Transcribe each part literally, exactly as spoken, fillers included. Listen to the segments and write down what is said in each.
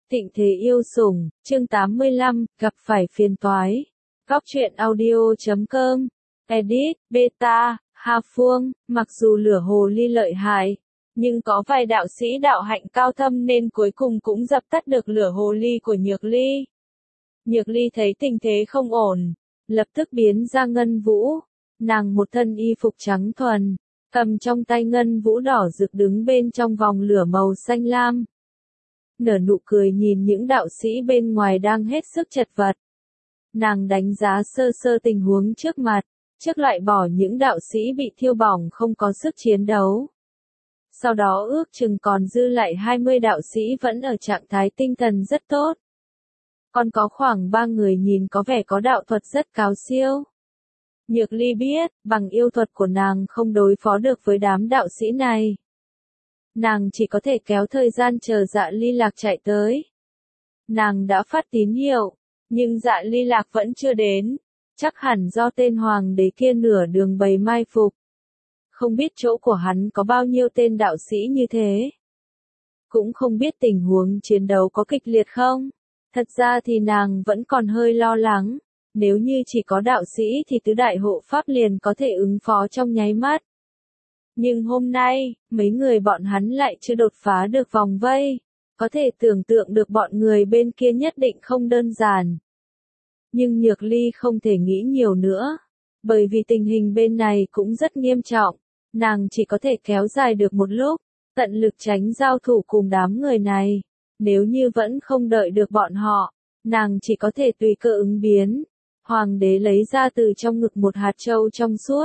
Tịnh thế yêu sủng, chương tám mươi lăm, gặp phải phiền toái. Góc truyện audio chấm com, edit, beta, Hà Phương, mặc dù lửa hồ ly lợi hại, nhưng có vài đạo sĩ đạo hạnh cao thâm nên cuối cùng cũng dập tắt được lửa hồ ly của Nhược Ly. Nhược Ly thấy tình thế không ổn, lập tức biến ra Ngân Vũ. Nàng một thân y phục trắng thuần, cầm trong tay ngân vũ đỏ rực đứng bên trong vòng lửa màu xanh lam. Nở nụ cười nhìn những đạo sĩ bên ngoài đang hết sức chật vật. Nàng đánh giá sơ sơ tình huống trước mặt, trước loại bỏ những đạo sĩ bị thiêu bỏng không có sức chiến đấu. Sau đó ước chừng còn dư lại hai mươi đạo sĩ vẫn ở trạng thái tinh thần rất tốt. Còn có khoảng ba người nhìn có vẻ có đạo thuật rất cao siêu. Nhược Ly biết, bằng yêu thuật của nàng không đối phó được với đám đạo sĩ này. Nàng chỉ có thể kéo thời gian chờ Dạ Ly Lạc chạy tới. Nàng đã phát tín hiệu, nhưng Dạ Ly Lạc vẫn chưa đến, chắc hẳn do tên hoàng đế kia nửa đường bày mai phục. Không biết chỗ của hắn có bao nhiêu tên đạo sĩ như thế. Cũng không biết tình huống chiến đấu có kịch liệt không. Thật ra thì nàng vẫn còn hơi lo lắng. Nếu như chỉ có đạo sĩ thì tứ đại hộ pháp liền có thể ứng phó trong nháy mắt. Nhưng hôm nay, mấy người bọn hắn lại chưa đột phá được vòng vây. Có thể tưởng tượng được bọn người bên kia nhất định không đơn giản. Nhưng Nhược Ly không thể nghĩ nhiều nữa. Bởi vì tình hình bên này cũng rất nghiêm trọng. Nàng chỉ có thể kéo dài được một lúc, tận lực tránh giao thủ cùng đám người này. Nếu như vẫn không đợi được bọn họ, nàng chỉ có thể tùy cơ ứng biến. Hoàng đế lấy ra từ trong ngực một hạt châu trong suốt.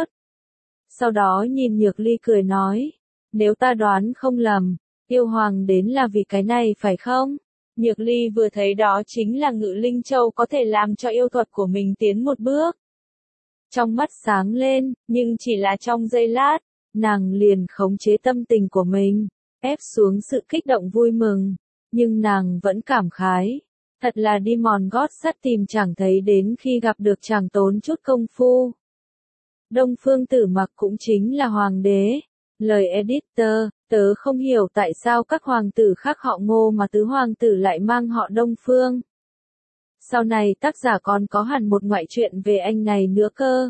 Sau đó nhìn Nhược Ly cười nói, nếu ta đoán không lầm, yêu hoàng đến là vì cái này phải không? Nhược Ly vừa thấy đó chính là Ngự Linh Châu có thể làm cho yêu thuật của mình tiến một bước. Trong mắt sáng lên, nhưng chỉ là trong giây lát, nàng liền khống chế tâm tình của mình, ép xuống sự kích động vui mừng, nhưng nàng vẫn cảm khái. Thật là đi mòn gót sắt tìm chẳng thấy đến khi gặp được chẳng tốn chút công phu. Đông Phương Tử Mặc cũng chính là hoàng đế. Lời editor, tớ không hiểu tại sao các hoàng tử khác họ Ngô mà tứ hoàng tử lại mang họ Đông Phương. Sau này tác giả còn có hẳn một ngoại truyện về anh này nữa cơ.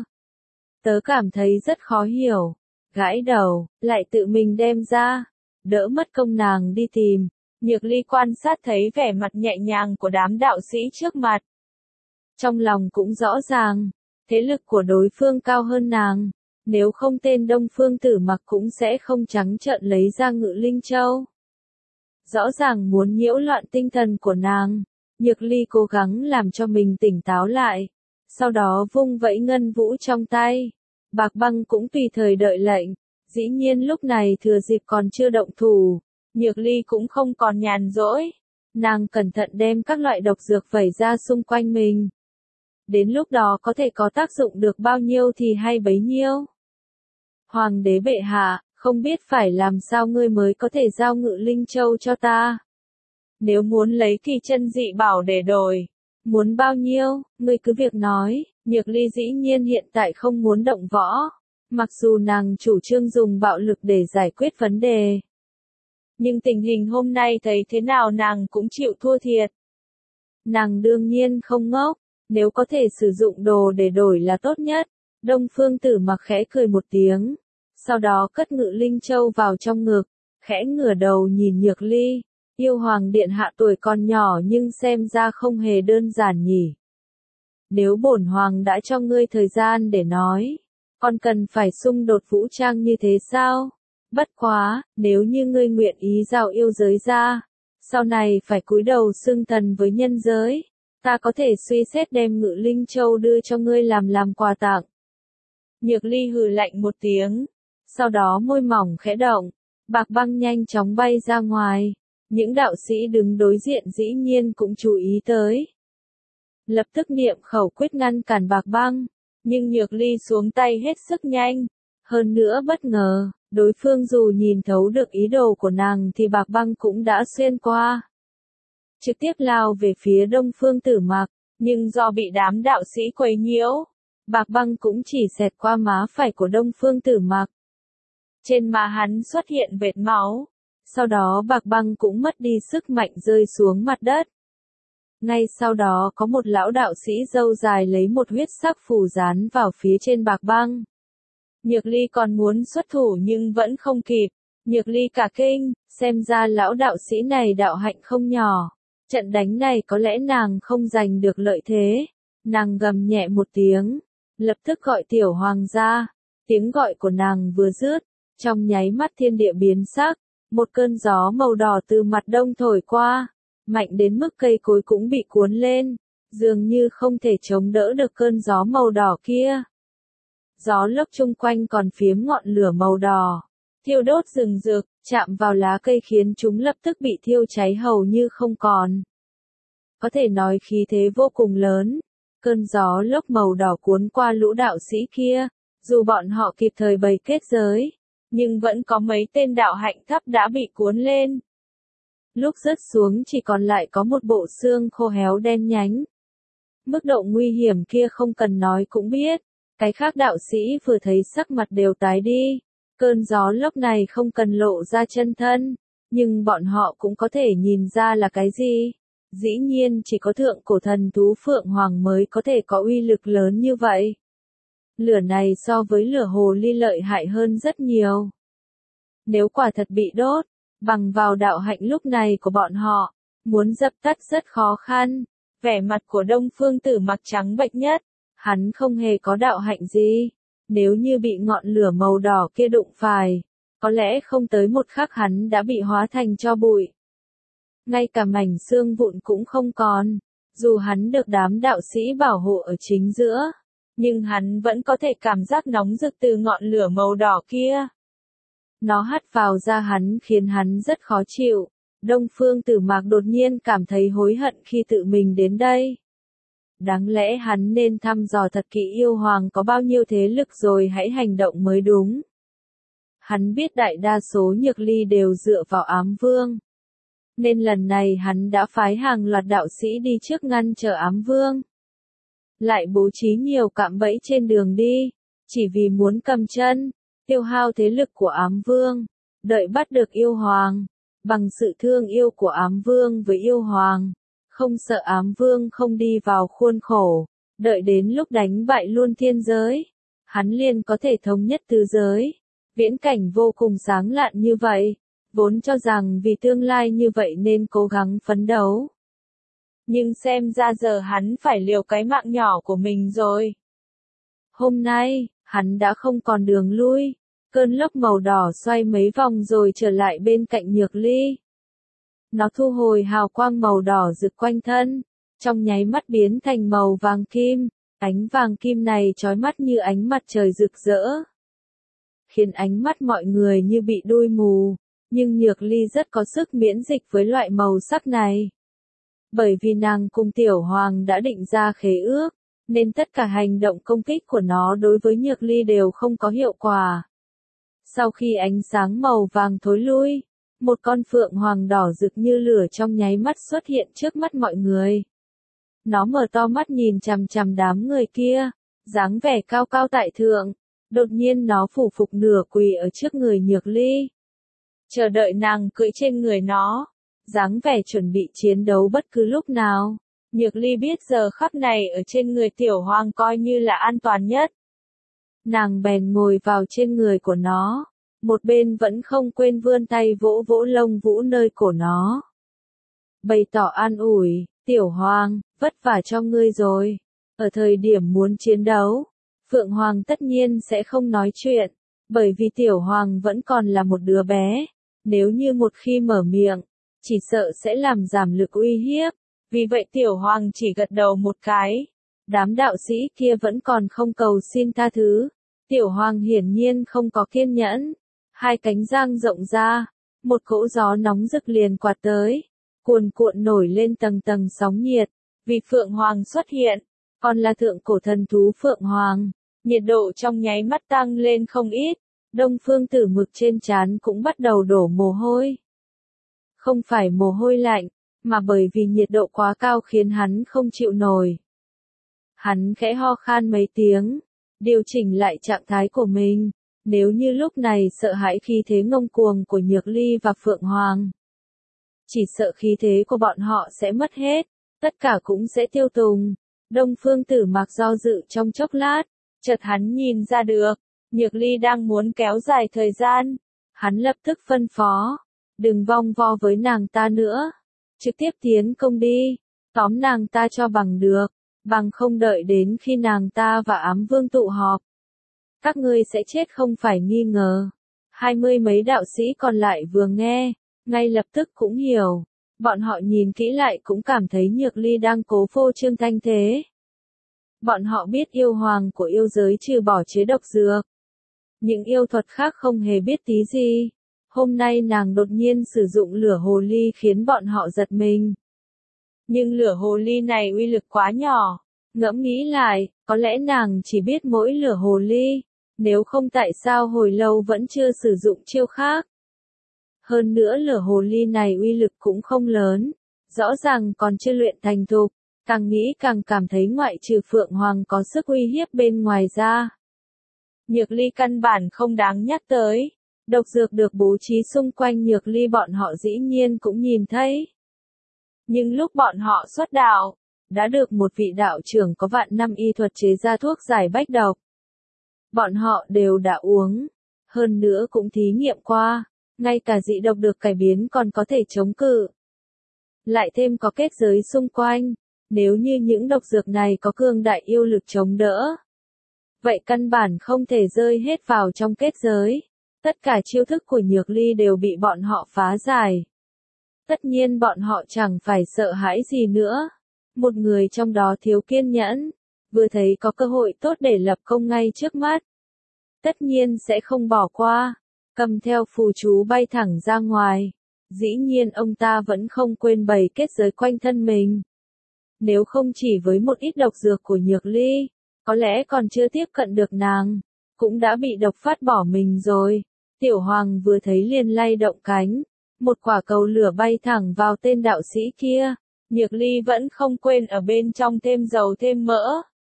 Tớ cảm thấy rất khó hiểu. Gãi đầu, lại tự mình đem ra. Đỡ mất công nàng đi tìm. Nhược Ly quan sát thấy vẻ mặt nhẹ nhàng của đám đạo sĩ trước mặt. Trong lòng cũng rõ ràng, thế lực của đối phương cao hơn nàng, nếu không tên Đông Phương Tử Mặc cũng sẽ không trắng trợn lấy ra Ngự Linh Châu. Rõ ràng muốn nhiễu loạn tinh thần của nàng, Nhược Ly cố gắng làm cho mình tỉnh táo lại, sau đó vung vẫy ngân vũ trong tay. Bạc Băng cũng tùy thời đợi lệnh, dĩ nhiên lúc này thừa dịp còn chưa động thủ. Nhược Ly cũng không còn nhàn rỗi. Nàng cẩn thận đem các loại độc dược vẩy ra xung quanh mình. Đến lúc đó có thể có tác dụng được bao nhiêu thì hay bấy nhiêu. Hoàng đế bệ hạ, không biết phải làm sao ngươi mới có thể giao Ngự Linh Châu cho ta. Nếu muốn lấy kỳ chân dị bảo để đổi, muốn bao nhiêu, ngươi cứ việc nói. Nhược Ly dĩ nhiên hiện tại không muốn động võ. Mặc dù nàng chủ trương dùng bạo lực để giải quyết vấn đề. Nhưng tình hình hôm nay thấy thế nào nàng cũng chịu thua thiệt. Nàng đương nhiên không ngốc, nếu có thể sử dụng đồ để đổi là tốt nhất. Đông Phương Tử Mặc khẽ cười một tiếng, sau đó cất Ngự Linh Châu vào trong ngực, khẽ ngửa đầu nhìn Nhược Ly. Yêu hoàng điện hạ tuổi còn nhỏ nhưng xem ra không hề đơn giản nhỉ. Nếu bổn hoàng đã cho ngươi thời gian để nói, còn cần phải xung đột vũ trang như thế sao? Bất quá, nếu như ngươi nguyện ý giao yêu giới ra, sau này phải cúi đầu xưng thần với nhân giới, ta có thể suy xét đem Ngự Linh Châu đưa cho ngươi làm làm quà tặng. Nhược Ly hừ lạnh một tiếng, sau đó môi mỏng khẽ động, Bạc Băng nhanh chóng bay ra ngoài, những đạo sĩ đứng đối diện dĩ nhiên cũng chú ý tới. Lập tức niệm khẩu quyết ngăn cản Bạc Băng, nhưng Nhược Ly xuống tay hết sức nhanh, hơn nữa bất ngờ. Đối phương dù nhìn thấu được ý đồ của nàng thì Bạc Băng cũng đã xuyên qua. Trực tiếp lao về phía Đông Phương Tử Mặc, nhưng do bị đám đạo sĩ quấy nhiễu, Bạc Băng cũng chỉ xẹt qua má phải của Đông Phương Tử Mặc. Trên má hắn xuất hiện vệt máu, sau đó Bạc Băng cũng mất đi sức mạnh rơi xuống mặt đất. Ngay sau đó có một lão đạo sĩ râu dài lấy một huyết sắc phù dán vào phía trên Bạc Băng. Nhược Ly còn muốn xuất thủ nhưng vẫn không kịp. Nhược Ly cả kinh, xem ra lão đạo sĩ này đạo hạnh không nhỏ. Trận đánh này có lẽ nàng không giành được lợi thế. Nàng gầm nhẹ một tiếng, lập tức gọi Tiểu Hoàng ra. Tiếng gọi của nàng vừa dứt, trong nháy mắt thiên địa biến sắc, một cơn gió màu đỏ từ mặt đông thổi qua, mạnh đến mức cây cối cũng bị cuốn lên, dường như không thể chống đỡ được cơn gió màu đỏ kia. Gió lốc chung quanh còn phiếm ngọn lửa màu đỏ, thiêu đốt rừng rực, chạm vào lá cây khiến chúng lập tức bị thiêu cháy hầu như không còn. Có thể nói khí thế vô cùng lớn, cơn gió lốc màu đỏ cuốn qua lũ đạo sĩ kia, dù bọn họ kịp thời bày kết giới, nhưng vẫn có mấy tên đạo hạnh thấp đã bị cuốn lên. Lúc rớt xuống chỉ còn lại có một bộ xương khô héo đen nhánh. Mức độ nguy hiểm kia không cần nói cũng biết, cái khác đạo sĩ vừa thấy sắc mặt đều tái đi. Cơn gió lốc này không cần lộ ra chân thân, nhưng bọn họ cũng có thể nhìn ra là cái gì. Dĩ nhiên chỉ có thượng cổ thần thú Phượng Hoàng mới có thể có uy lực lớn như vậy. Lửa này so với lửa hồ ly lợi hại hơn rất nhiều. Nếu quả thật bị đốt, bằng vào đạo hạnh lúc này của bọn họ, muốn dập tắt rất khó khăn. Vẻ mặt của Đông Phương Tử Mặc trắng bệch nhất, hắn không hề có đạo hạnh gì. Nếu như bị ngọn lửa màu đỏ kia đụng phải, có lẽ không tới một khắc hắn đã bị hóa thành tro bụi. Ngay cả mảnh xương vụn cũng không còn, dù hắn được đám đạo sĩ bảo hộ ở chính giữa, nhưng hắn vẫn có thể cảm giác nóng rực từ ngọn lửa màu đỏ kia. Nó hắt vào da hắn khiến hắn rất khó chịu. Đông Phương Tử Mặc đột nhiên cảm thấy hối hận khi tự mình đến đây. Đáng lẽ hắn nên thăm dò thật kỹ yêu hoàng có bao nhiêu thế lực rồi hãy hành động mới đúng. Hắn biết đại đa số Nhược Ly đều dựa vào Ám Vương. Nên lần này hắn đã phái hàng loạt đạo sĩ đi trước ngăn trở Ám Vương. Lại bố trí nhiều cạm bẫy trên đường đi, chỉ vì muốn cầm chân, tiêu hao thế lực của Ám Vương, đợi bắt được yêu hoàng. Bằng sự thương yêu của Ám Vương với yêu hoàng, không sợ Ám Vương không đi vào khuôn khổ, đợi đến lúc đánh bại luôn thiên giới, hắn liền có thể thống nhất tứ giới. Viễn cảnh vô cùng sáng lạn như vậy, vốn cho rằng vì tương lai như vậy nên cố gắng phấn đấu. Nhưng xem ra giờ hắn phải liều cái mạng nhỏ của mình rồi. Hôm nay, hắn đã không còn đường lui. Cơn lốc màu đỏ xoay mấy vòng rồi trở lại bên cạnh Nhược Ly. Nó thu hồi hào quang màu đỏ rực quanh thân, trong nháy mắt biến thành màu vàng kim, ánh vàng kim này chói mắt như ánh mặt trời rực rỡ, khiến ánh mắt mọi người như bị đuôi mù, nhưng Nhược Ly rất có sức miễn dịch với loại màu sắc này. Bởi vì nàng cùng Tiểu Hoàng đã định ra khế ước, nên tất cả hành động công kích của nó đối với Nhược Ly đều không có hiệu quả. Sau khi ánh sáng màu vàng thối lui, một con phượng hoàng đỏ rực như lửa trong nháy mắt xuất hiện trước mắt mọi người. Nó mở to mắt nhìn chằm chằm đám người kia, dáng vẻ cao cao tại thượng, đột nhiên nó phủ phục nửa quỳ ở trước người Nhược Ly. Chờ đợi nàng cưỡi trên người nó, dáng vẻ chuẩn bị chiến đấu bất cứ lúc nào. Nhược Ly biết giờ khắc này ở trên người Tiểu Hoàng coi như là an toàn nhất. Nàng bèn ngồi vào trên người của nó, một bên vẫn không quên vươn tay vỗ vỗ lông vũ nơi cổ nó. Bày tỏ an ủi, Tiểu Hoàng, vất vả cho ngươi rồi. Ở thời điểm muốn chiến đấu, Phượng Hoàng tất nhiên sẽ không nói chuyện, bởi vì Tiểu Hoàng vẫn còn là một đứa bé. Nếu như một khi mở miệng, chỉ sợ sẽ làm giảm lực uy hiếp. Vì vậy Tiểu Hoàng chỉ gật đầu một cái. Đám đạo sĩ kia vẫn còn không cầu xin tha thứ. Tiểu Hoàng hiển nhiên không có kiên nhẫn. Hai cánh giang rộng ra, một cỗ gió nóng rực liền quạt tới, cuồn cuộn nổi lên tầng tầng sóng nhiệt. Vì Phượng Hoàng xuất hiện, còn là thượng cổ thần thú Phượng Hoàng, nhiệt độ trong nháy mắt tăng lên không ít. Đông Phương Tử Mực trên trán cũng bắt đầu đổ mồ hôi. Không phải mồ hôi lạnh, mà bởi vì nhiệt độ quá cao khiến hắn không chịu nổi. Hắn khẽ ho khan mấy tiếng, điều chỉnh lại trạng thái của mình, Nếu như lúc này sợ hãi khí thế ngông cuồng của Nhược Ly và Phượng Hoàng, chỉ sợ khí thế của bọn họ sẽ mất hết, tất cả cũng sẽ tiêu tùng. Đông Phương Tử Mạc do dự trong chốc lát, chợt hắn nhìn ra được, Nhược Ly đang muốn kéo dài thời gian. Hắn lập tức phân phó, đừng vòng vo với nàng ta nữa, trực tiếp tiến công đi, tóm nàng ta cho bằng được, bằng không đợi đến khi nàng ta và Ám Vương tụ họp. Các ngươi sẽ chết không phải nghi ngờ. Hai mươi mấy đạo sĩ còn lại vừa nghe, ngay lập tức cũng hiểu. Bọn họ nhìn kỹ lại cũng cảm thấy Nhược Ly đang cố phô trương thanh thế. Bọn họ biết yêu hoàng của yêu giới trừ bỏ chế độc dược, những yêu thuật khác không hề biết tí gì. Hôm nay nàng đột nhiên sử dụng lửa hồ ly khiến bọn họ giật mình. Nhưng lửa hồ ly này uy lực quá nhỏ. Ngẫm nghĩ lại, có lẽ nàng chỉ biết mỗi lửa hồ ly. Nếu không tại sao hồi lâu vẫn chưa sử dụng chiêu khác. Hơn nữa lửa hồ ly này uy lực cũng không lớn. Rõ ràng còn chưa luyện thành thục. Càng nghĩ càng cảm thấy ngoại trừ Phượng Hoàng có sức uy hiếp bên ngoài ra. Nhược Ly căn bản không đáng nhắc tới. Độc dược được bố trí xung quanh Nhược Ly bọn họ dĩ nhiên cũng nhìn thấy. Nhưng lúc bọn họ xuất đạo, đã được một vị đạo trưởng có vạn năm y thuật chế ra thuốc giải bách độc. Bọn họ đều đã uống, hơn nữa cũng thí nghiệm qua, ngay cả dị độc được cải biến còn có thể chống cự. Lại thêm có kết giới xung quanh, nếu như những độc dược này có cường đại yêu lực chống đỡ, vậy căn bản không thể rơi hết vào trong kết giới. Tất cả chiêu thức của Nhược Ly đều bị bọn họ phá giải. Tất nhiên bọn họ chẳng phải sợ hãi gì nữa. Một người trong đó thiếu kiên nhẫn, vừa thấy có cơ hội tốt để lập công ngay trước mắt. Tất nhiên sẽ không bỏ qua, cầm theo phù chú bay thẳng ra ngoài. Dĩ nhiên ông ta vẫn không quên bày kết giới quanh thân mình. Nếu không chỉ với một ít độc dược của Nhược Ly, có lẽ còn chưa tiếp cận được nàng, cũng đã bị độc phát bỏ mình rồi. Tiểu Hoàng vừa thấy liền lay động cánh, một quả cầu lửa bay thẳng vào tên đạo sĩ kia. Nhược Ly vẫn không quên ở bên trong thêm dầu thêm mỡ.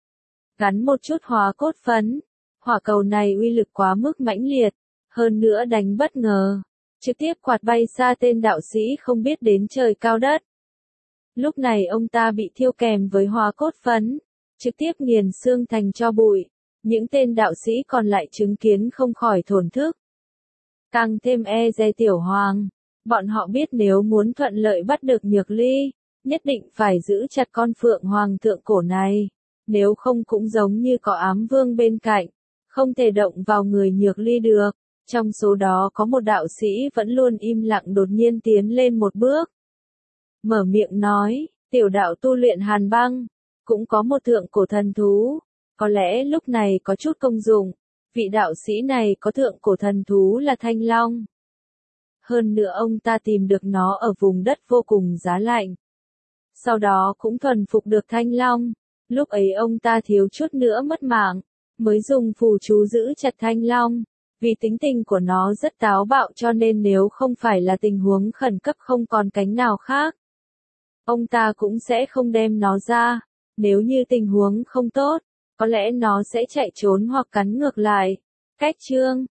Gắn một chút hóa cốt phấn, hỏa cầu này uy lực quá mức mãnh liệt, hơn nữa đánh bất ngờ, trực tiếp quạt bay xa tên đạo sĩ không biết đến trời cao đất. Lúc này ông ta bị thiêu kèm với hóa cốt phấn, trực tiếp nghiền xương thành tro bụi. Những tên đạo sĩ còn lại chứng kiến không khỏi thổn thức. Càng thêm e dè Tiểu Hoàng, bọn họ biết nếu muốn thuận lợi bắt được Nhược Ly, nhất định phải giữ chặt con Phượng Hoàng thượng cổ này, nếu không cũng giống như có Ám Vương bên cạnh, không thể động vào người Nhược Ly được. Trong số đó có một đạo sĩ vẫn luôn im lặng đột nhiên tiến lên một bước. Mở miệng nói, tiểu đạo tu luyện hàn băng, cũng có một thượng cổ thần thú, có lẽ lúc này có chút công dụng. Vị đạo sĩ này có thượng cổ thần thú là Thanh Long. Hơn nữa ông ta tìm được nó ở vùng đất vô cùng giá lạnh. Sau đó cũng thuần phục được Thanh Long. Lúc ấy ông ta thiếu chút nữa mất mạng, mới dùng phù chú giữ chặt Thanh Long. Vì tính tình của nó rất táo bạo cho nên nếu không phải là tình huống khẩn cấp không còn cánh nào khác, ông ta cũng sẽ không đem nó ra. Nếu như tình huống không tốt, có lẽ nó sẽ chạy trốn hoặc cắn ngược lại. Cách chương